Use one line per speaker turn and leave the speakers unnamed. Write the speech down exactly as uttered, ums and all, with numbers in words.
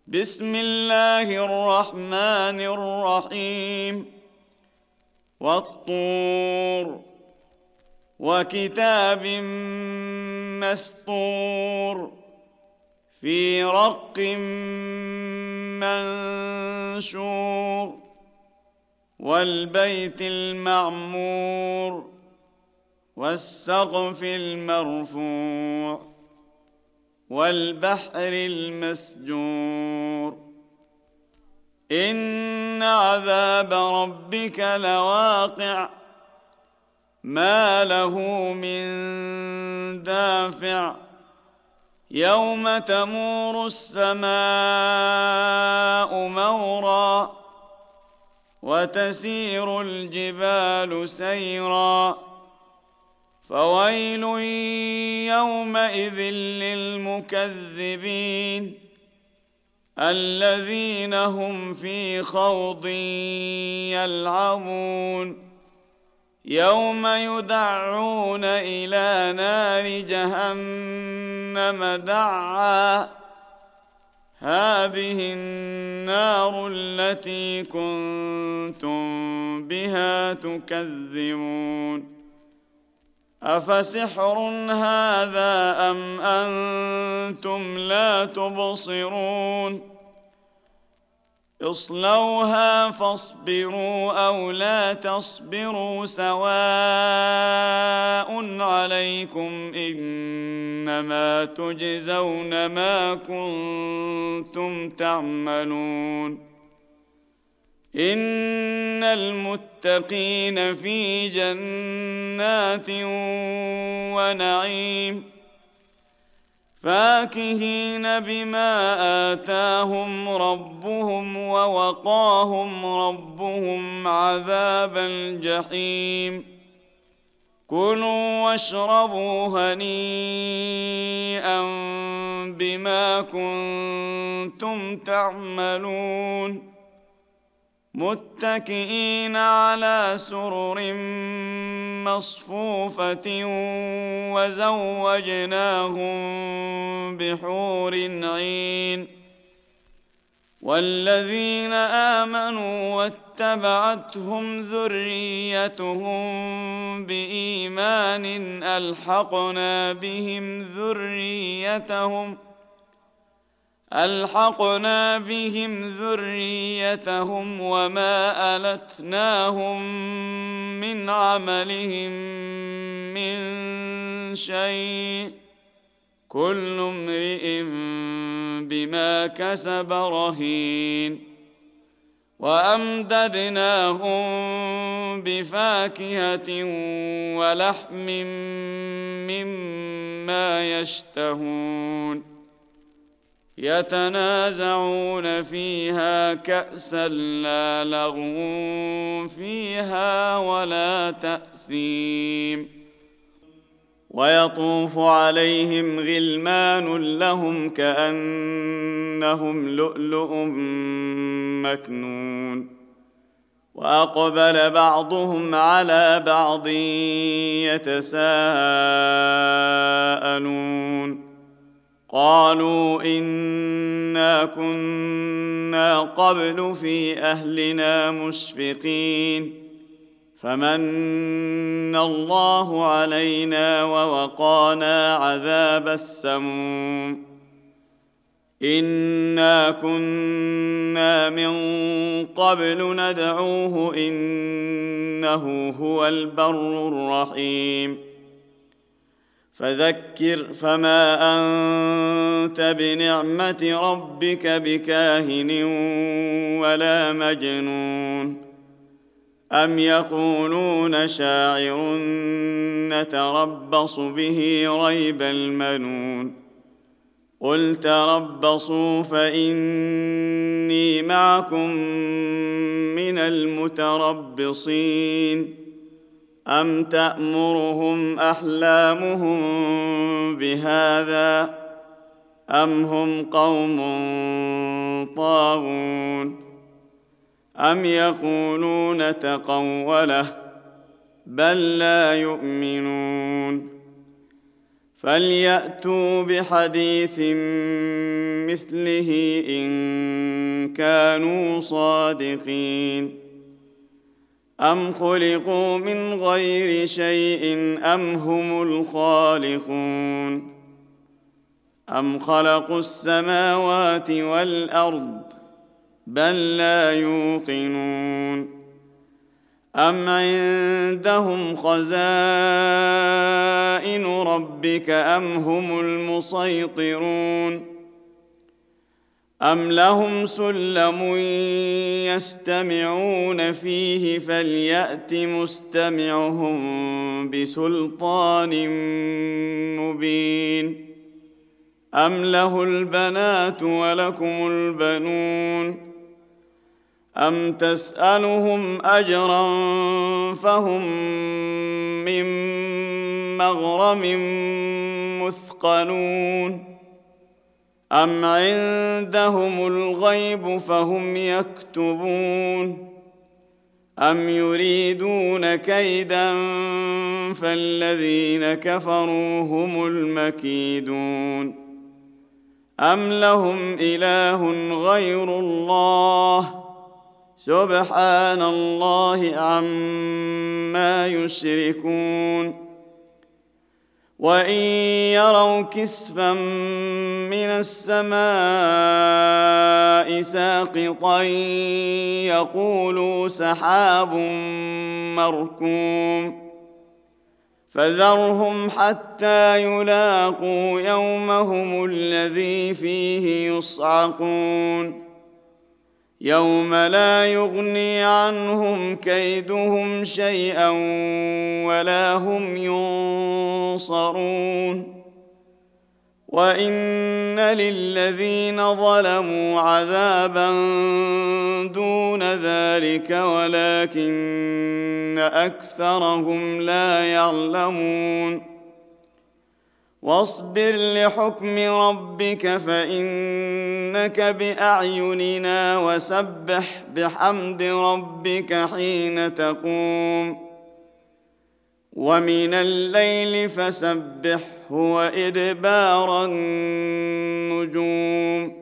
بسم الله الرحمن الرحيم والطور وكتاب مسطور في رق منشور والبيت المعمور والسقف المرفوع والبحر المسجور إن عذاب ربك لواقع ما له من دافع يوم تمور السماء مورا وتسير الجبال سيرا فويل يومئذ للمكذبين الذين هم في خوض يلعبون يوم يدعون إلى نار جهنم دعا هذه النار التي كنتم بها تكذبون أفسحر هذا أم أنتم لا تبصرون اصلوها فاصبروا أو لا تصبروا سواء عليكم إنما تجزون ما كنتم تعملون إن المتقين في جنات ونعيم فاكهين بما آتاهم ربهم ووقاهم ربهم عذاب الجحيم كلوا واشربوا هنيئا بما كنتم تعملون متكئين على سرر مصفوفة وزوجناهم بحور عين والذين آمنوا واتبعتهم ذريتهم بإيمان ألحقنا بهم ذريتهم ألحقنا بهم ذريتهم وما ألتناهم من عملهم من شيء كل امرئ بما كسب رهين وأمددناهم بفاكهة ولحم مما يشتهون يتنازعون فيها كأسا لا لغو فيها ولا تأثيم ويطوف عليهم غلمان لهم كأنهم لؤلؤ مكنون وأقبل بعضهم على بعض يتساءلون قالوا إنا كنا قبل في أهلنا مشفقين فمن الله علينا ووقانا عذاب السموم إنا كنا من قبل ندعوه إنه هو البر الرحيم فذكر فما أنت بنعمة ربك بكاهن ولا مجنون أم يقولون شاعر نتربص به ريب المنون قل تربصوا فإني معكم من المتربصين أم تأمرهم أحلامهم بهذا أم هم قوم طاغون أم يقولون تقوله بل لا يؤمنون فليأتوا بحديث بمثله إن كانوا صادقين أم خلقوا من غير شيء أم هم الخالقون أم خلقوا السماوات والأرض بل لا يوقنون أم عندهم خزائن ربك أم هم المسيطرون أم لهم سلم يستمعون فيه فليأت مستمعهم بسلطان مبين أم له البنات ولكم البنون أم تسألهم أجرا فهم من مغرم مثقلون أم عندهم الغيب فهم يكتبون أم يريدون كيدا فالذين كفروا هم المكيدون أم لهم إله غير الله سبحان الله عما يشركون وإن يروا كسفا من السماء ساقطا يقولوا سحاب مركوم فذرهم حتى يلاقوا يومهم الذي فيه يصعقون يوم لا يغني عنهم كيدهم شيئا ولا هم ينصرون وإن للذين ظلموا عذابا دون ذلك ولكن أكثرهم لا يعلمون واصبر لحكم ربك فإنك بأعيننا وسبح بحمد ربك حين تقوم ومن الليل فسبحه وإدبار النجوم